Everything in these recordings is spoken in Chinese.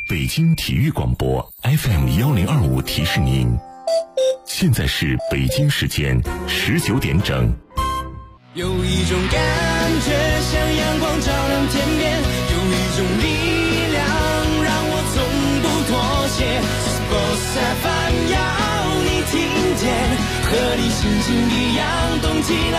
北京体育广播 FM1025提示您，现在是北京时间19点整。 有一种感觉像阳光照亮天边，有一种力量让我从不妥协。Sports FM 要你听见，和你心情一样动起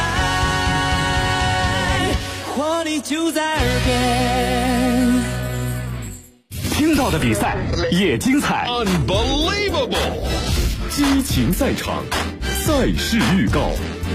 来，活力就在耳边。 听到的比赛也精彩 ，Unbelievable！ 激情赛场，赛事预告。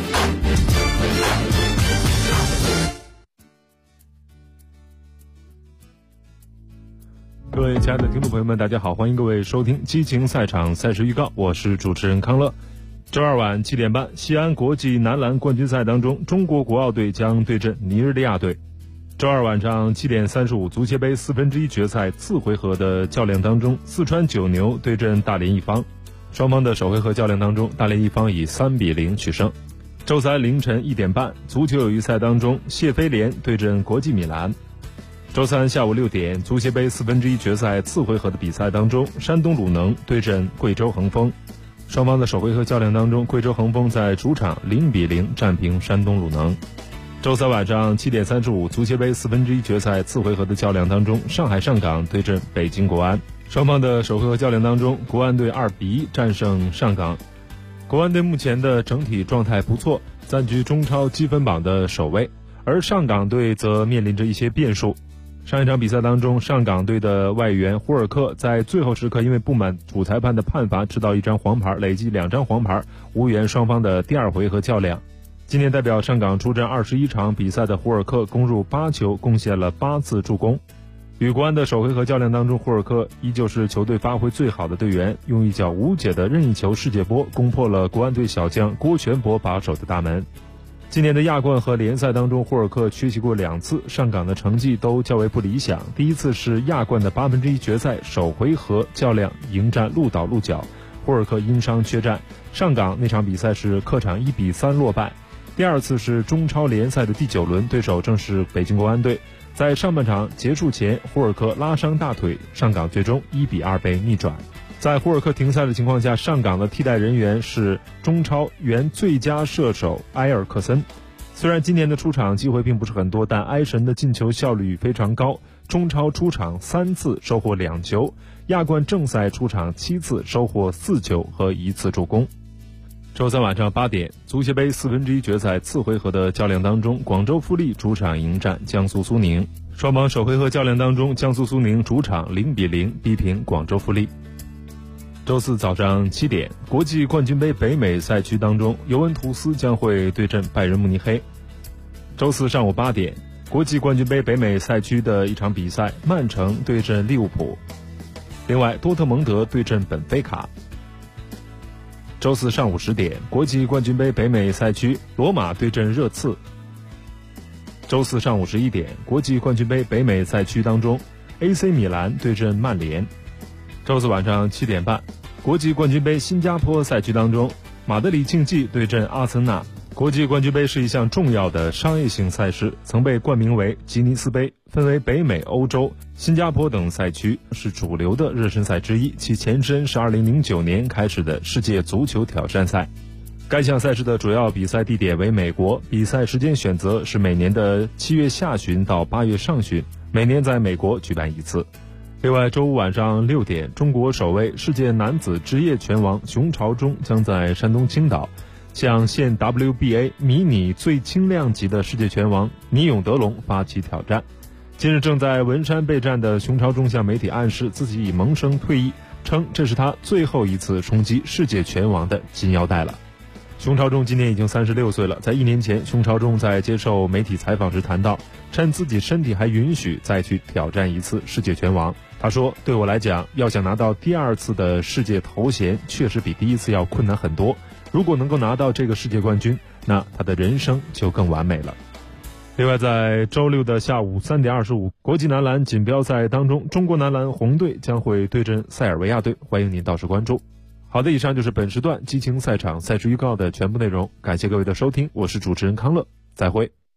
各位亲爱的听众朋友们，大家好，欢迎各位收听激情赛场赛事预告，我是主持人康乐。周二晚7点半，西安国际男篮冠军赛当中，中国国奥队将对阵尼日利亚队。周二晚上7点35，足协杯1/4决赛次回合的较量当中，四川九牛对阵大连一方。双方的首回合较量当中，大连一方以3-0取胜。周三凌晨1点半，足球友谊赛当中，谢菲联对阵国际米兰。周三下午6点，足协杯1/4决赛次回合的比赛当中，山东鲁能对阵贵州恒丰。双方的首回合较量当中，贵州恒丰在主场0-0战平山东鲁能。周三晚上7点35，足协杯1/4决赛次回合的较量当中，上海上港对阵北京国安。双方的首回合较量当中，国安队2-1战胜上港。国安队目前的整体状态不错，暂居中超积分榜的首位，而上港队则面临着一些变数。上一场比赛当中，上港队的外援胡尔克在最后时刻因为不满主裁判的判罚，吃到1张黄牌，累计2张黄牌，无缘双方的第二回合较量。今年代表上港出战21场比赛的胡尔克攻入8球，贡献了8次助攻。与国安的首回合较量当中，胡尔克依旧是球队发挥最好的队员，用一脚无解的任意球世界波攻破了国安队小将郭全博把守的大门。今年的亚冠和联赛当中，胡尔克缺席过2次，上港的成绩都较为不理想。第一次是亚冠的1/8决赛首回合较量迎战鹿岛鹿角，胡尔克因伤缺战，上港那场比赛是客场1-3落败。第二次是中超联赛的第9轮，对手正是北京国安队。在上半场结束前，胡尔克拉伤大腿，上港最终1-2被逆转。在胡尔克停赛的情况下，上港的替代人员是中超原最佳射手埃尔克森。虽然今年的出场机会并不是很多，但埃神的进球效率非常高，中超出场3次收获2球，亚冠正赛出场7次收获4球和1次助攻。周三晚上8点，足协杯1/4决赛次回合的较量当中，广州富力主场迎战江苏苏宁。双方首回合较量当中，江苏苏宁主场0-0逼平广州富力。周四早上7点，国际冠军杯北美赛区当中，尤文图斯将会对阵拜仁慕尼黑。周四上午8点，国际冠军杯北美赛区的一场比赛，曼城对阵利物浦。另外，多特蒙德对阵本菲卡。周四上午10点，国际冠军杯北美赛区，罗马对阵热刺。周四上午11点，国际冠军杯北美赛区当中 ，AC 米兰对阵曼联。周四晚上7点半，国际冠军杯新加坡赛区当中，马德里竞技对阵阿森纳。国际冠军杯是一项重要的商业性赛事，曾被冠名为吉尼斯杯，分为北美、欧洲、新加坡等赛区，是主流的热身赛之一。其前身是2009年开始的世界足球挑战赛。该项赛事的主要比赛地点为美国，比赛时间选择是每年的7月下旬到8月上旬，每年在美国举办1次。另外，周五晚上6点，中国首位世界男子职业拳王熊朝忠将在山东青岛向现 WBA 迷你最轻量级的世界拳王倪永德龙发起挑战。近日正在文山备战的熊朝忠向媒体暗示自己已萌生退役，称这是他最后一次冲击世界拳王的金腰带了。熊朝忠今年已经36岁了，在1年前，熊朝忠在接受媒体采访时谈到，趁自己身体还允许再去挑战一次世界拳王。他说，对我来讲，要想拿到第2次的世界头衔，确实比第1次要困难很多。如果能够拿到这个世界冠军，那他的人生就更完美了。另外，在周六的下午3点25，国际男篮锦标赛当中，中国男篮红队将会对阵塞尔维亚队，欢迎您到时关注。好的，以上就是本时段激情赛场赛事预告的全部内容，感谢各位的收听，我是主持人康乐，再会。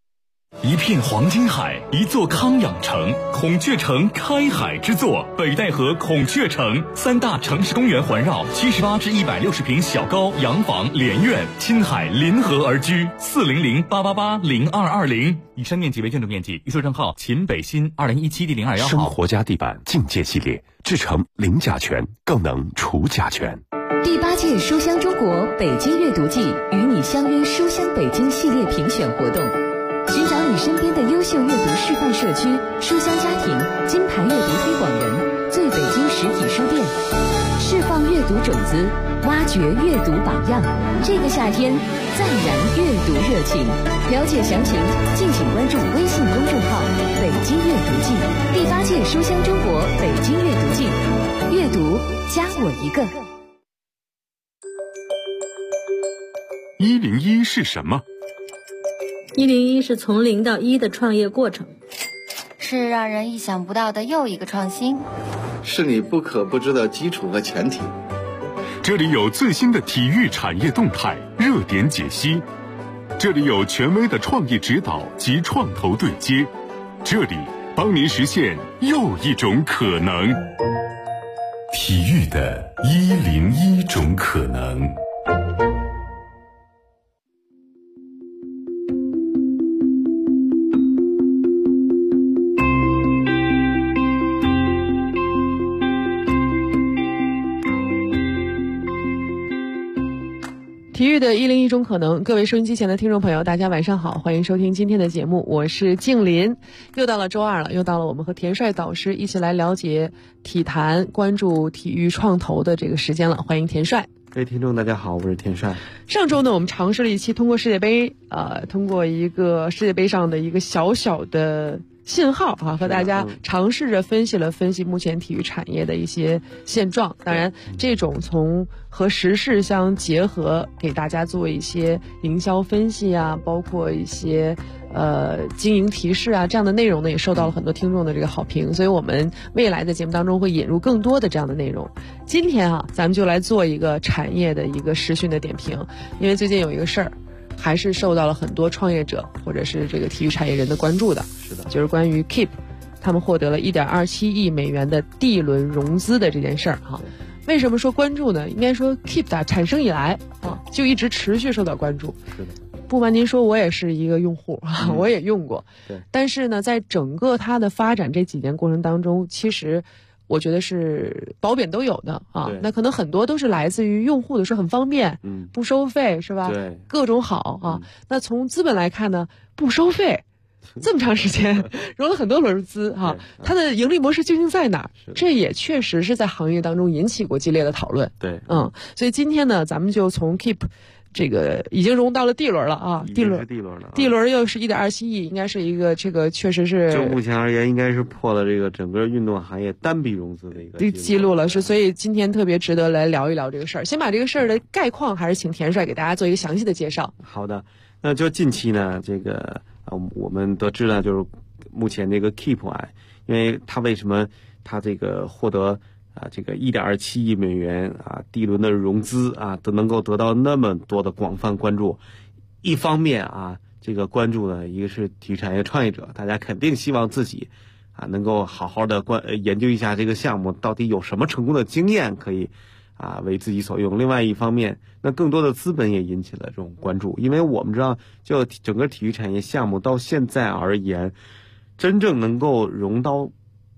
一片黄金海，一座康养城，孔雀城开海之作，北戴河孔雀城，3大城市公园环绕，78至160平小高洋房连院，亲海临河而居，400-888-0220。以上面积为建筑面积，预售证号秦北新2017第021号。 生活家地板境界系列，制成零甲醛，更能除甲醛。 第8届书香中国北京阅读季与你相约书香北京系列评选活动，寻找你身边的优秀阅读示范社区、书香家庭、金牌阅读推广人、最北京实体书店，释放阅读种子，挖掘阅读榜样。这个夏天，再燃阅读热情。了解详情，敬请关注微信公众号“北京阅读季”。第8届书香中国北京阅读季，阅读加我一个。 101是什么 ？101是从0到1的创业过程， 是让人意想不到的又一个创新， 是你不可不知的基础和前提。 这里有最新的体育产业动态、热点解析，这里有权威的创业指导及创投对接，这里帮您实现又一种可能。 体育的101种可能。 体育的101种可能，各位收音机前的听众朋友，大家晚上好，欢迎收听今天的节目，我是静林。又到了周二了，又到了我们和田帅导师一起来了解体坛、关注体育创投的这个时间了。欢迎田帅。 各位听众大家好，我是田帅。 上周呢，我们尝试了一期通过世界杯，通过一个世界杯上的一个小小的信号啊，和大家尝试着分析目前体育产业的一些现状。当然，这种从和时事相结合，给大家做一些营销分析啊，包括一些经营提示啊，这样的内容呢，也受到了很多听众的这个好评。所以我们未来的节目当中会引入更多的这样的内容。今天啊，咱们就来做一个产业的一个时讯的点评，因为最近有一个事儿，还是受到了很多创业者或者是这个体育产业人的关注的。 是的， 就是关于 Keep 他们获得了1.27亿美元的 D 轮融资的这件事儿哈。为什么说关注呢？应该说 Keep 的产生以来啊，就一直持续受到关注。 是的， 不瞒您说，我也是一个用户，我也用过。 对。 但是呢，在整个它的发展这几年过程当中，其实我觉得是褒贬都有的啊。那可能很多都是来自于用户的说很方便，不收费是吧？ 对， 各种好啊。那从资本来看呢，不收费。这么长时间融了很多轮资哈，它的盈利模式究竟在哪儿？这也确实是在行业当中引起过激烈的讨论。 对， 所以今天呢，咱们就从 Keep 这个已经融到了 D 轮了啊，D 轮了，D 轮又是1.27亿，应该是一个这个确实是就目前而言，应该是破了这个整个运动行业单笔融资的一个记录了，是所以今天特别值得来聊一聊这个事儿。先把这个事儿的概况，还是请田帅给大家做一个详细的介绍。 好的，那就近期呢，这个我们得知呢，就是目前这个 Keep 啊，因为它为什么它这个获得这个1.27亿美元D 轮的融资都能够得到那么多的广泛关注。一方面这个关注呢，一个是体育产业创业者，大家肯定希望自己能够好好的研究一下这个项目到底有什么成功的经验可以为自己所用。另外一方面，那更多的资本也引起了这种关注，因为我们知道，就整个体育产业项目到现在而言，真正能够融到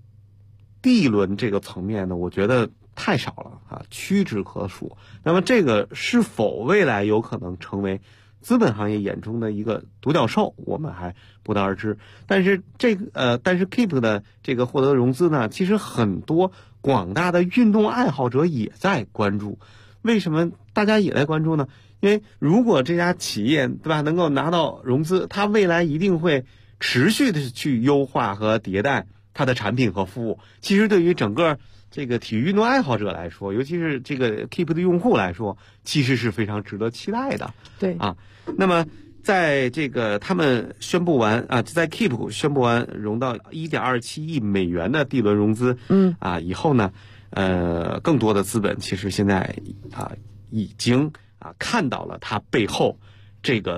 D 轮这个层面呢，我觉得太少了屈指可数。那么这个是否未来有可能成为资本行业眼中的一个独角兽，我们还不得而知。但是Keep 的这个获得融资呢，其实很多广大的运动爱好者也在关注。为什么大家也在关注呢？因为如果这家企业对吧能够拿到融资，它未来一定会持续的去优化和迭代它的产品和服务。其实对于整个这个体育运动爱好者来说，尤其是这个 Keep 的用户来说，其实是非常值得期待的。 对那么在这个他们宣布完在 Keep 宣布完融到1.27亿美元的 D 轮融资以后呢，更多的资本其实现在已经看到了它背后这个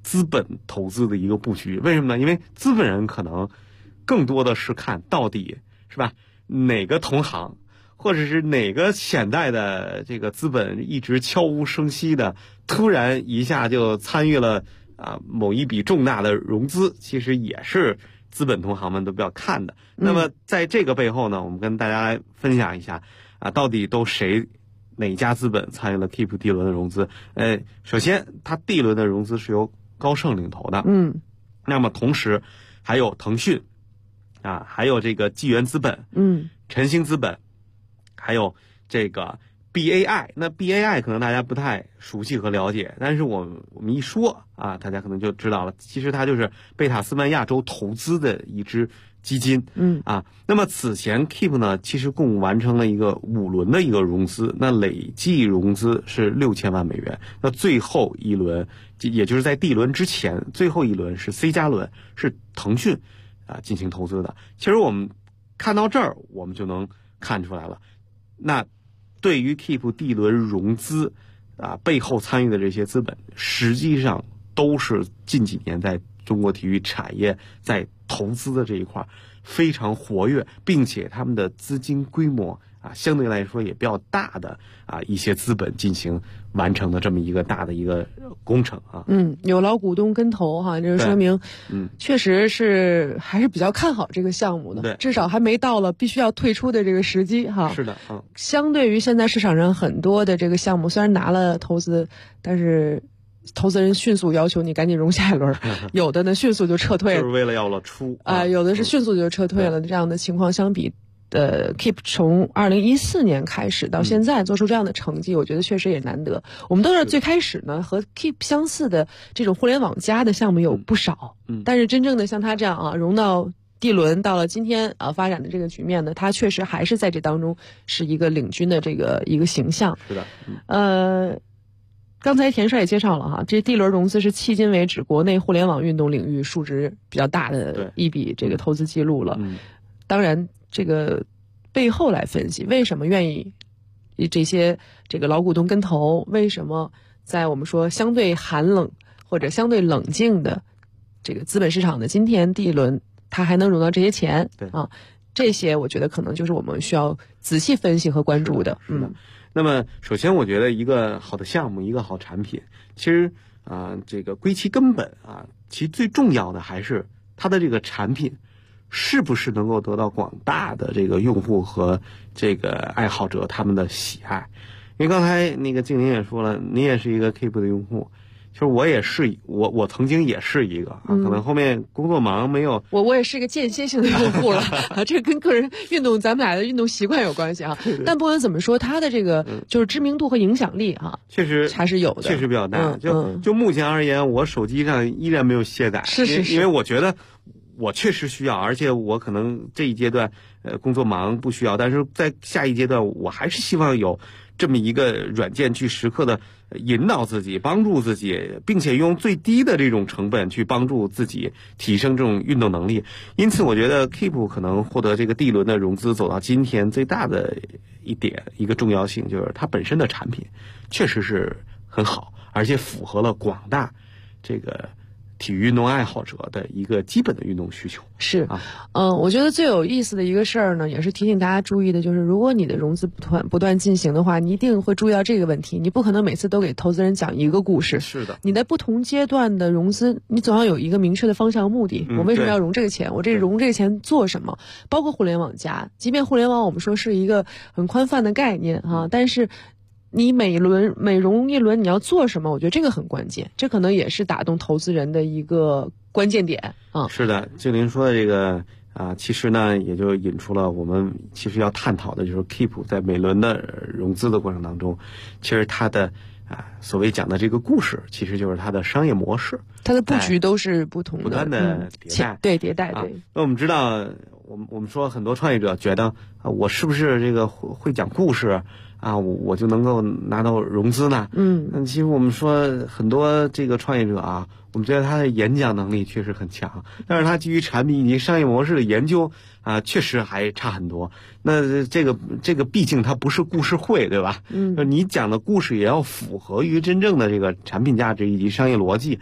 资本投资的一个布局。为什么呢？因为资本人可能更多的是看到底是吧，哪个同行或者是哪个潜在的这个资本一直悄无声息的突然一下就参与了某一笔重大的融资，其实也是资本同行们都比较看的。那么在这个背后呢，我们跟大家来分享一下到底都哪家资本参与了 Keep 第一轮的融资。首先它第一轮的融资是由高盛领头的，那么同时还有腾讯还有这个纪元资本，晨星资本，还有这个 BAI。 那 BAI 可能大家不太熟悉和了解，但是我们一说大家可能就知道了，其实它就是贝塔斯曼亚洲投资的一支基金。那么此前 Keep 呢，其实共完成了一个5轮的一个融资，那累计融资是6000万美元。那最后一轮，也就是在 D 轮之前，最后一轮是 C 加轮，是腾讯进行投资的。其实我们看到这儿，我们就能看出来了，那对于 Keep 第一轮融资背后参与的这些资本，实际上都是近几年在中国体育产业在投资的这一块非常活跃，并且他们的资金规模相对来说也比较大的一些资本进行完成的这么一个大的一个工程有老股东跟投这就说明确实是还是比较看好这个项目的， 对， 至少还没到了必须要退出的这个时机是的相对于现在市场上很多的这个项目，虽然拿了投资，但是投资人迅速要求你赶紧融下一轮，有的呢迅速就撤退了， 就是为了要了出有的是迅速就撤退了，这样的情况相比Keep 从2014年开始到现在做出这样的成绩，我觉得确实也难得。我们都知道最开始呢和 Keep 相似的这种互联网加的项目有不少，但是真正的像它这样融到D轮，到了今天发展的这个局面呢，它确实还是在这当中是一个领军的这个一个形象。 是的， 刚才田帅也介绍了这 D 轮融资是迄今为止国内互联网运动领域数值比较大的一笔这个投资记录了。当然这个背后来分析，为什么愿意这些这个老股东跟投，为什么在我们说相对寒冷或者相对冷静的这个资本市场的今天第一轮它还能融到这些钱，这些我觉得可能就是我们需要仔细分析和关注的。 那么首先我觉得一个好的项目，一个好产品，其实这个归其根本其最重要的还是它的这个产品是不是能够得到广大的这个用户和这个爱好者他们的喜爱。因为刚才那个静林也说了，你也是一个 Keep 的用户，其实我也是，我曾经也是一个可能后面工作忙没有， 我也是一个间歇性的用户了这跟个人运动咱们俩的运动习惯有关系但不管怎么说，它的这个就是知名度和影响力确实还是有的， 确实比较大。就目前而言，我手机上依然没有卸载， 是因为我觉得我确实需要，而且我可能这一阶段工作忙不需要，但是在下一阶段我还是希望有这么一个软件去时刻的引导自己，帮助自己，并且用最低的这种成本去帮助自己提升这种运动能力。因此我觉得 Keep 可能获得这个 D 轮的融资走到今天最大的一个重要性，就是它本身的产品确实是很好，而且符合了广大这个体育运动爱好者的一个基本的运动需求。 是我觉得最有意思的一个事儿呢，也是提醒大家注意的，就是如果你的融资不断进行的话，你一定会注意到这个问题，你不可能每次都给投资人讲一个故事。 是的， 你在不同阶段的融资，你总要有一个明确的方向目的。我为什么要融这个钱？我融这个钱做什么？包括互联网加，即便互联网我们说是一个很宽泛的概念但是你每融一轮你要做什么，我觉得这个很关键，这可能也是打动投资人的一个关键点是的，静林说的这个其实呢也就引出了我们其实要探讨的，就是 Keep 在每轮的融资的过程当中，其实它的所谓讲的这个故事，其实就是它的商业模式， 它的布局都是不同的， 不断的迭代， 对迭代对。 那我们知道，我们说很多创业者觉得我是不是这个会讲故事我就能够拿到融资呢？其实我们说很多这个创业者我们觉得他的演讲能力确实很强，但是他基于产品以及商业模式的研究确实还差很多。那这个毕竟它不是故事会，对吧？你讲的故事也要符合于真正的这个产品价值以及商业逻辑。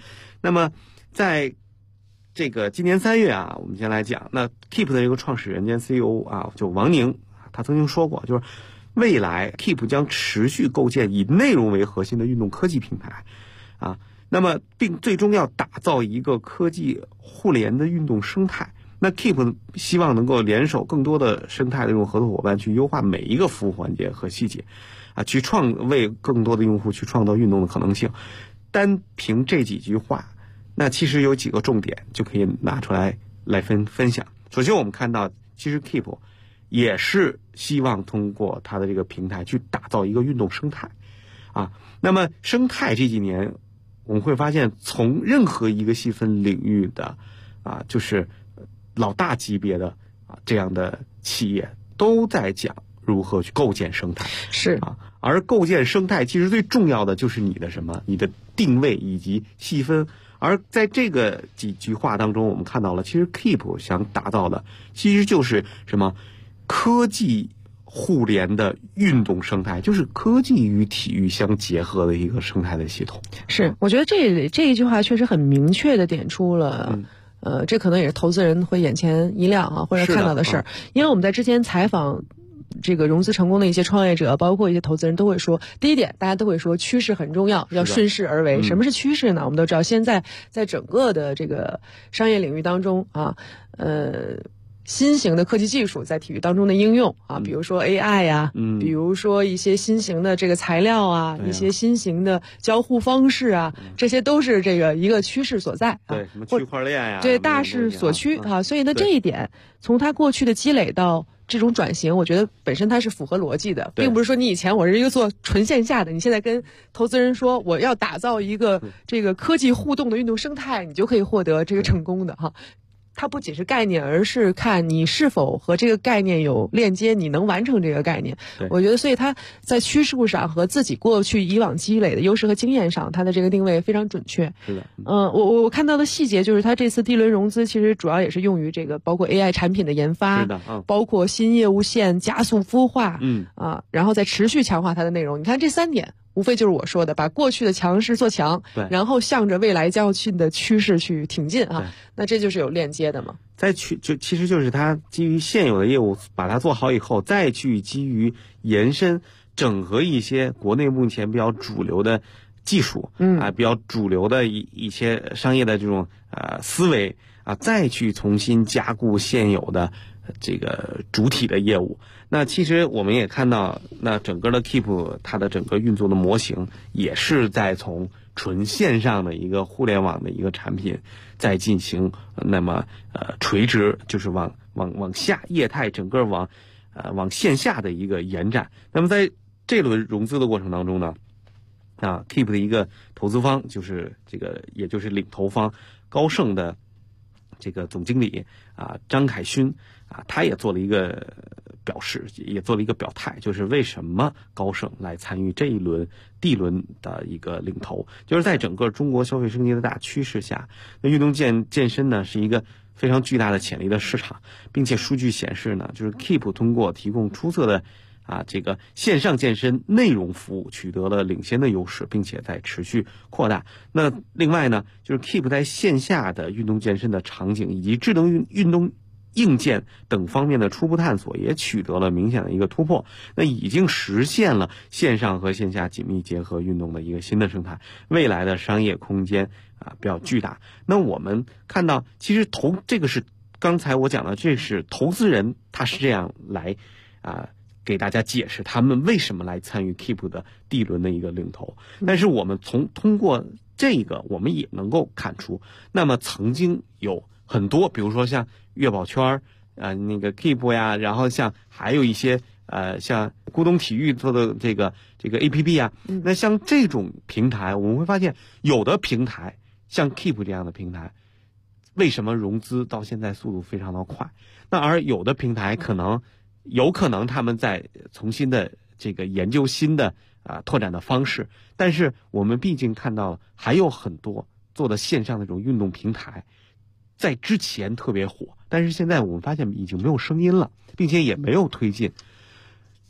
那么在这个今年3月啊，我们先来讲，那 Keep 的这个创始人兼 CEO 啊，就王宁，他曾经说过，就是未来 Keep 将持续构建以内容为核心的运动科技品牌啊，那么并最终要打造一个科技互联的运动生态。那 Keep 希望能够联手更多的生态的这种合作伙伴，去优化每一个服务环节和细节啊，去为更多的用户去创造运动的可能性。单凭这几句话，那其实有几个重点就可以拿出来分享。首先我们看到，其实 Keep 也是希望通过它的这个平台去打造一个运动生态啊。那么生态这几年我们会发现，从任何一个细分领域的啊，就是老大级别的啊这样的企业都在讲如何去构建生态， 是啊。而构建生态其实最重要的就是你的你的定位以及细分。而在这个几句话当中，我们看到了，其实 Keep 想打造的其实就是科技互联的运动生态，就是科技与体育相结合的一个生态的系统。 是，我觉得这一句话确实很明确的点出了这可能也是投资人会眼前一亮啊，或者看到的事儿。因为我们在之前采访这个融资成功的一些创业者，包括一些投资人都会说，第一点大家都会说趋势很重要，要顺势而为。什么是趋势呢？我们都知道，现在在整个的这个商业领域当中啊，新型的科技技术在体育当中的应用啊，比如说 AI 呀，比如说一些新型的这个材料啊，一些新型的交互方式啊，这些都是这个一个趋势所在啊。 对，什么区块链呀， 对，大势所趋啊。所以呢，这一点从它过去的积累到这种转型，我觉得本身它是符合逻辑的，并不是说你以前我是一个做纯线下的，你现在跟投资人说我要打造一个这个科技互动的运动生态，你就可以获得这个成功的哈。它不仅是概念，而是看你是否和这个概念有链接，你能完成这个概念。我觉得，所以它在趋势上和自己过去以往积累的优势和经验上，它的这个定位非常准确。 是的， 我看到的细节就是，它这次第一轮融资其实主要也是用于这个包括 AI 产品的研发， 是的， 包括新业务线加速孵化，然后再持续强化它的内容。你看这3点。无非就是我说的，把过去的强势做强，然后向着未来将要去的趋势去挺进啊。那这就是有链接的嘛。 其实就是它基于现有的业务把它做好以后，再去基于延伸整合一些国内目前比较主流的技术，比较主流的一些商业的这种思维啊，再去重新加固现有的这个主体的业务。那其实我们也看到，那整个的 Keep 它的整个运作的模型也是在从纯线上的一个互联网的一个产品，在进行那么垂直，就是往下业态整个往线下的一个延展。那么在这轮融资的过程当中呢，Keep 的一个投资方就是也就是领投方高盛的这个总经理张凯勋他也做了一个表示，也做了一个表态，就是为什么高盛来参与这一轮D轮的一个领投，就是在整个中国消费升级的大趋势下，那运动健身呢是一个非常巨大的潜力的市场，并且数据显示呢，就是 Keep 通过提供出色的这个线上健身内容服务取得了领先的优势，并且在持续扩大。那另外呢，就是 Keep 在线下的运动健身的场景以及智能运动硬件等方面的初步探索也取得了明显的一个突破，那已经实现了线上和线下紧密结合运动的一个新的生态，未来的商业空间比较巨大。那我们看到，其实这个是刚才我讲的，这是投资人他是这样来给大家解释他们为什么来参与 Keep 的 D 轮的一个领投。但是我们通过这个，我们也能够看出，那么曾经有很多，比如说像悦宝圈那个 Keep 呀，然后还有一些像咕咚体育做的这个 APP 那像这种平台，我们会发现有的平台像 Keep 这样的平台，为什么融资到现在速度非常的快？那而有的平台有可能他们在重新的这个研究新的拓展的方式，但是我们毕竟看到还有很多做的线上那种运动平台，在之前特别火，但是现在我们发现已经没有声音了，并且也没有推进。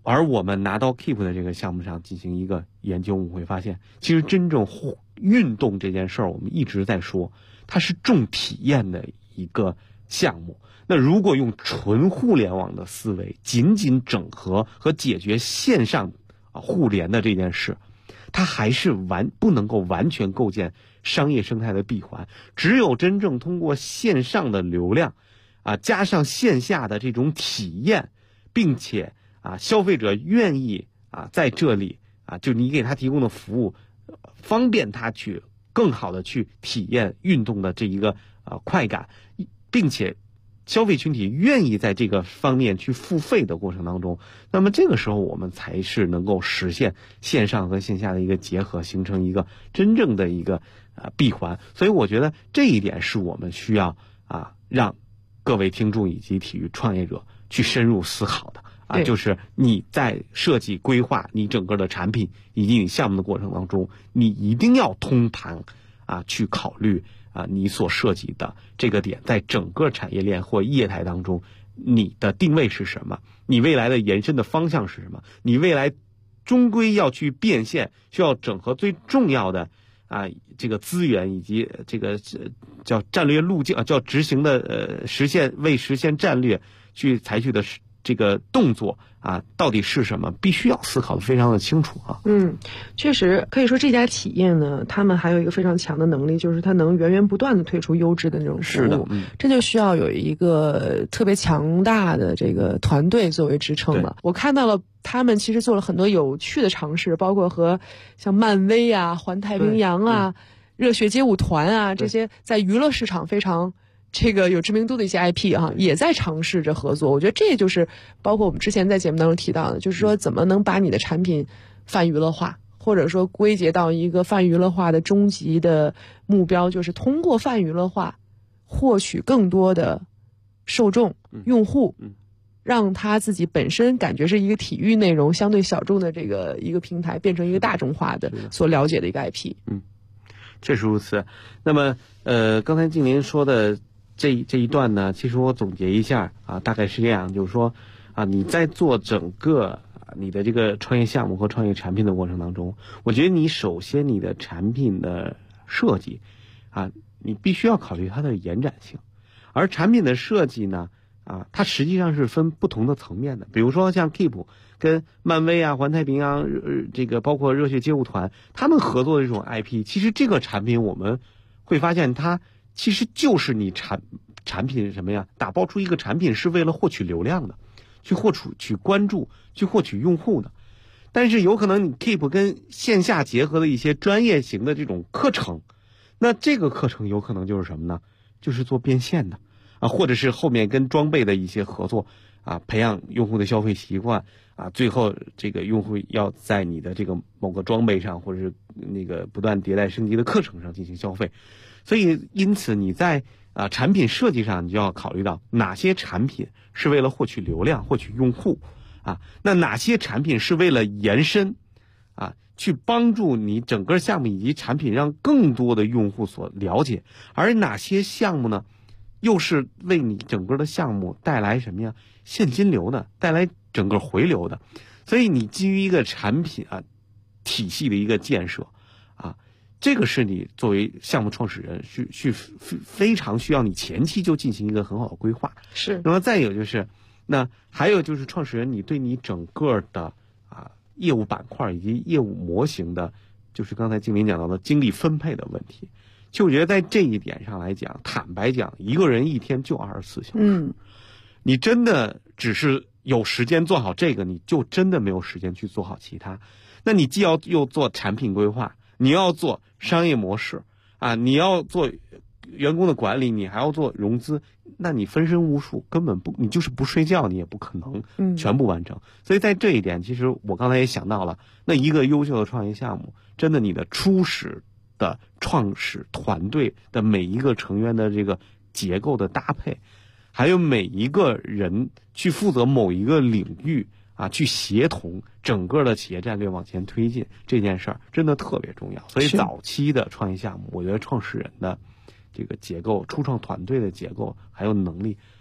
而我们拿到 Keep 的这个项目上进行一个研究，我们会发现，其实真正运动这件事儿，我们一直在说，它是重体验的一个项目。那如果用纯互联网的思维，仅仅整合和解决线上互联的这件事，它还是不能够完全构建商业生态的闭环。只有真正通过线上的流量加上线下的这种体验，并且消费者愿意在这里就你给他提供的服务方便他去更好的去体验运动的这一个快感，并且消费群体愿意在这个方面去付费的过程当中，那么这个时候我们才是能够实现线上和线下的一个结合，形成一个真正的一个闭环。所以我觉得这一点是我们需要让各位听众以及体育创业者去深入思考的就是你在设计规划你整个的产品以及你项目的过程当中，你一定要通盘去考虑你所涉及的这个点，在整个产业链或业态当中，你的定位是什么？你未来的延伸的方向是什么？你未来终归要去变现，需要整合最重要的这个资源以及这个叫战略路径叫执行的实现战略去采取的这个动作到底是什么，必须要思考的非常的清楚确实可以说这家企业呢，他们还有一个非常强的能力，就是它能源源不断的推出优质的那种服务。 是的， 这就需要有一个特别强大的这个团队作为支撑了。我看到了他们其实做了很多有趣的尝试，包括和像漫威环太平洋热血街舞团这些在娱乐市场非常这个有知名度的一些 IP 也在尝试着合作。我觉得这就是包括我们之前在节目当中提到的，就是说怎么能把你的产品泛娱乐化，或者说归结到一个泛娱乐化的终极的目标，就是通过泛娱乐化获取更多的受众用户，让他自己本身感觉是一个体育内容相对小众的这个一个平台，变成一个大众化的所了解的一个 IP。 确实如此。那么刚才静林说的这一段呢，其实我总结一下大概是这样，就是说你在做整个你的这个创业项目和创业产品的过程当中，我觉得你首先你的产品的设计你必须要考虑它的延展性。而产品的设计呢它实际上是分不同的层面的。比如说像 Keep 跟漫威环太平洋这个包括热血街舞团他们合作的这种 IP， 其实这个产品我们会发现它其实就是你产品什么呀，打包出一个产品是为了获取流量的，去获取关注，去获取用户的。但是有可能你 Keep 跟线下结合的一些专业型的这种课程，那这个课程有可能就是什么呢？就是做变现的或者是后面跟装备的一些合作培养用户的消费习惯最后这个用户要在你的这个某个装备上或者是那个不断迭代升级的课程上进行消费。所以因此你在产品设计上，你就要考虑到哪些产品是为了获取流量、获取用户那哪些产品是为了延伸去帮助你整个项目以及产品让更多的用户所了解，而哪些项目呢又是为你整个的项目带来什么呀？现金流的，带来整个回流的。所以你基于一个产品体系的一个建设这个是你作为项目创始人非常需要你前期就进行一个很好的规划。 是。 那么再有就是，那还有就是创始人你对你整个的业务板块以及业务模型的，就是刚才静林讲到的精力分配的问题。就我觉得在这一点上来讲，坦白讲，一个人一天就24小时，你真的只是有时间做好这个，你就真的没有时间去做好其他。那你既要又做产品规划，你要做商业模式你要做员工的管理，你还要做融资，那你分身无术，根本不，你就是不睡觉你也不可能全部完成。所以在这一点，其实我刚才也想到了，那一个优秀的创业项目，真的你的初始的创始团队的每一个成员的这个结构的搭配，还有每一个人去负责某一个领域去协同整个的企业战略往前推进，这件事儿真的特别重要。所以早期的创业项目，我觉得创始人的这个结构、初创团队的结构还有能力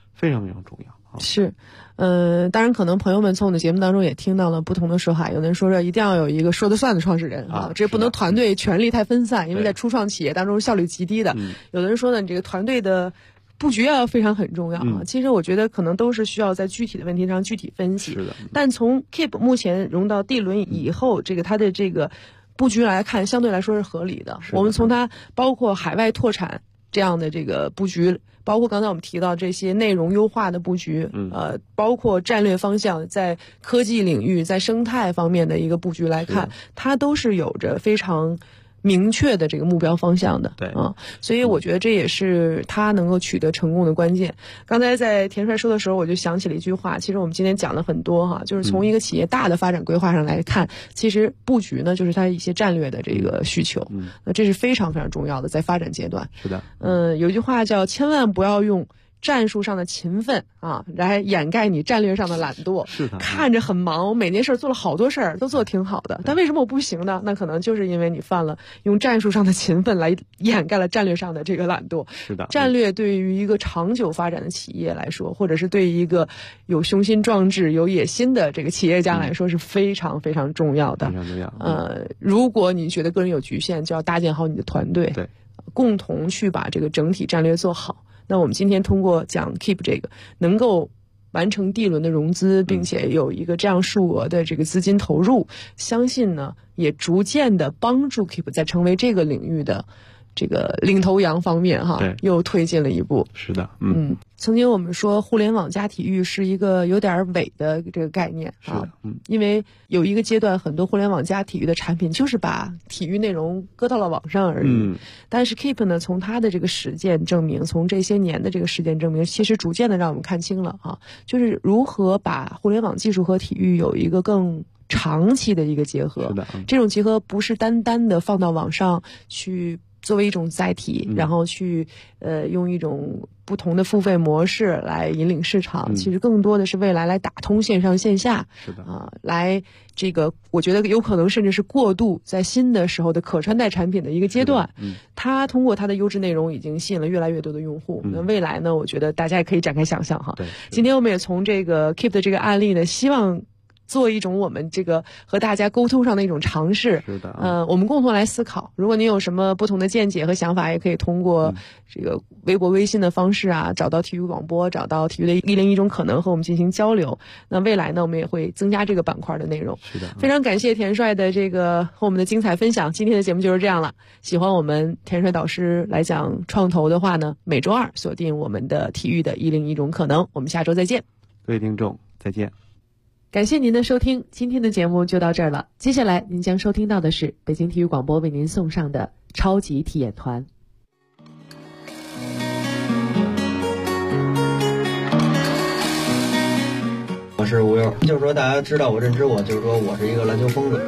非常非常重要。 是，当然可能朋友们从我们的节目当中也听到了不同的说法，有的人说一定要有一个说得算的创始人这不能团队权力太分散，因为在初创企业当中效率极低的。有的人说呢，你这个团队的布局要非常很重要其实我觉得可能都是需要在具体的问题上具体分析。 是的， 但从 Keep 目前融到 D 轮以后，它的这个布局来看，相对来说是合理的。我们从它包括海外拓产这样的这个布局，包括刚才我们提到这些内容优化的布局，包括战略方向，在科技领域、在生态方面的一个布局来看，它都是有着非常明确的这个目标方向的。 对所以我觉得这也是他能够取得成功的关键。刚才在田帅说的时候，我就想起了一句话，其实我们今天讲了很多就是从一个企业大的发展规划上来看，其实布局呢就是它一些战略的这个需求，那这是非常非常重要的，在发展阶段。 是的， 有一句话叫千万不要用战术上的勤奋来掩盖你战略上的懒惰。 是的， 看着很忙，我每件事做了好多事儿，都做得挺好的，但为什么我不行呢？那可能就是因为你犯了用战术上的勤奋来掩盖了战略上的这个懒惰。 是的， 战略对于一个长久发展的企业来说，或者是对于一个有雄心壮志、有野心的这个企业家来说，是非常非常重要的。 非常重要。 如果你觉得个人有局限，就要搭建好你的团队， 对， 共同去把这个整体战略做好。那我们今天通过讲 Keep 这个能够完成 D 轮的融资，并且有一个这样数额的这个资金投入，相信呢也逐渐的帮助 Keep 在成为这个领域的这个领头羊方面又推进了一步。 是的， 曾经我们说互联网加体育是一个有点伪的这个概念因为有一个阶段很多互联网加体育的产品就是把体育内容搁到了网上而已。但是 Keep 呢，从它的这个实践证明，从这些年的这个实践证明，其实逐渐的让我们看清了就是如何把互联网技术和体育有一个更长期的一个结合。 是的， 这种结合不是单单的放到网上去作为一种载体，然后去用一种不同的付费模式来引领市场，其实更多的是未来来打通线上线下。 是的来这个我觉得有可能甚至是过渡在新的时候的可穿戴产品的一个阶段。它通过它的优质内容已经吸引了越来越多的用户。那未来呢，我觉得大家也可以展开想象对， 今天我们也从这个 Keep 的这个案例呢，希望做一种我们这个和大家沟通上的一种尝试。 是的， 我们共同来思考。如果您有什么不同的见解和想法，也可以通过这个微博、微信的方式找到体育广播，找到体育的101种可能和我们进行交流。那未来呢，我们也会增加这个板块的内容。 是的， 非常感谢田帅的这个和我们的精彩分享。今天的节目就是这样了。喜欢我们田帅导师来讲创投的话呢，每周二锁定我们的体育的101种可能。我们下周再见。 各位听众，再见。 感谢您的收听，今天的节目就到这儿了。接下来您将收听到的是北京体育广播为您送上的超级体验团。 我是吴悠，就是说大家知道我认知我，就是说我是一个篮球疯子。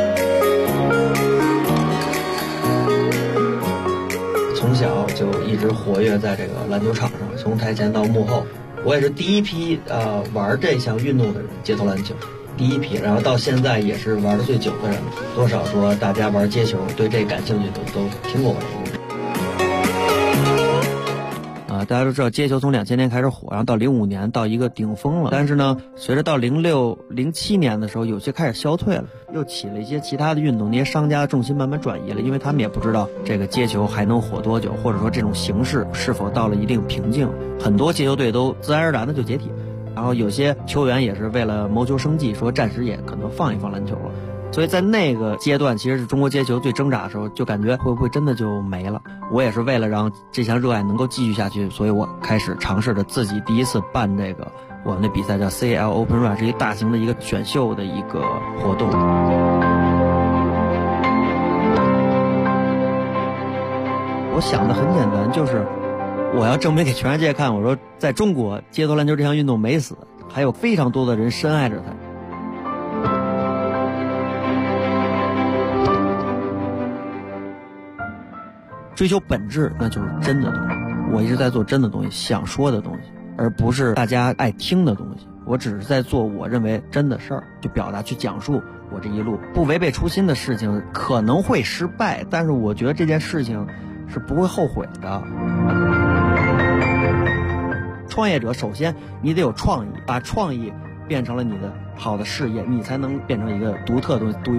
从小就一直活跃在这个篮球场上，从台前到幕后。我也是第一批玩这项运动的人，街头篮球第一批，然后到现在也是玩的最久的人。多少说大家玩街球对这感兴趣都听过我这个故事。大家都知道街球从2000年开始火，然后到05年到一个顶峰了。但是呢，随着到06、07年的时候，有些开始消退了，又起了一些其他的运动，那些商家的重心慢慢转移了，因为他们也不知道这个街球还能火多久，或者说这种形式是否到了一定瓶颈。很多街球队都自然而然的就解体，然后有些球员也是为了谋求生计，说暂时也可能放一放篮球了。所以在那个阶段，其实是中国街球最挣扎的时候，就感觉会不会真的就没了。我也是为了让这项热爱能够继续下去，所以我开始尝试着自己第一次办这个我们的比赛，叫 CL Open Run， 是一个大型的一个选秀的一个活动。我想的很简单，就是我要证明给全世界看，我说在中国街头篮球这项运动没死，还有非常多的人深爱着它。追求本质，那就是真的东西。我一直在做真的东西，想说的东西，而不是大家爱听的东西。我只是在做我认为真的事儿，去表达，去讲述我这一路不违背初心的事情，可能会失败，但是我觉得这件事情是不会后悔的。 创业者首先你得有创意，把创意变成了你的好的事业，你才能变成一个独特的东西，独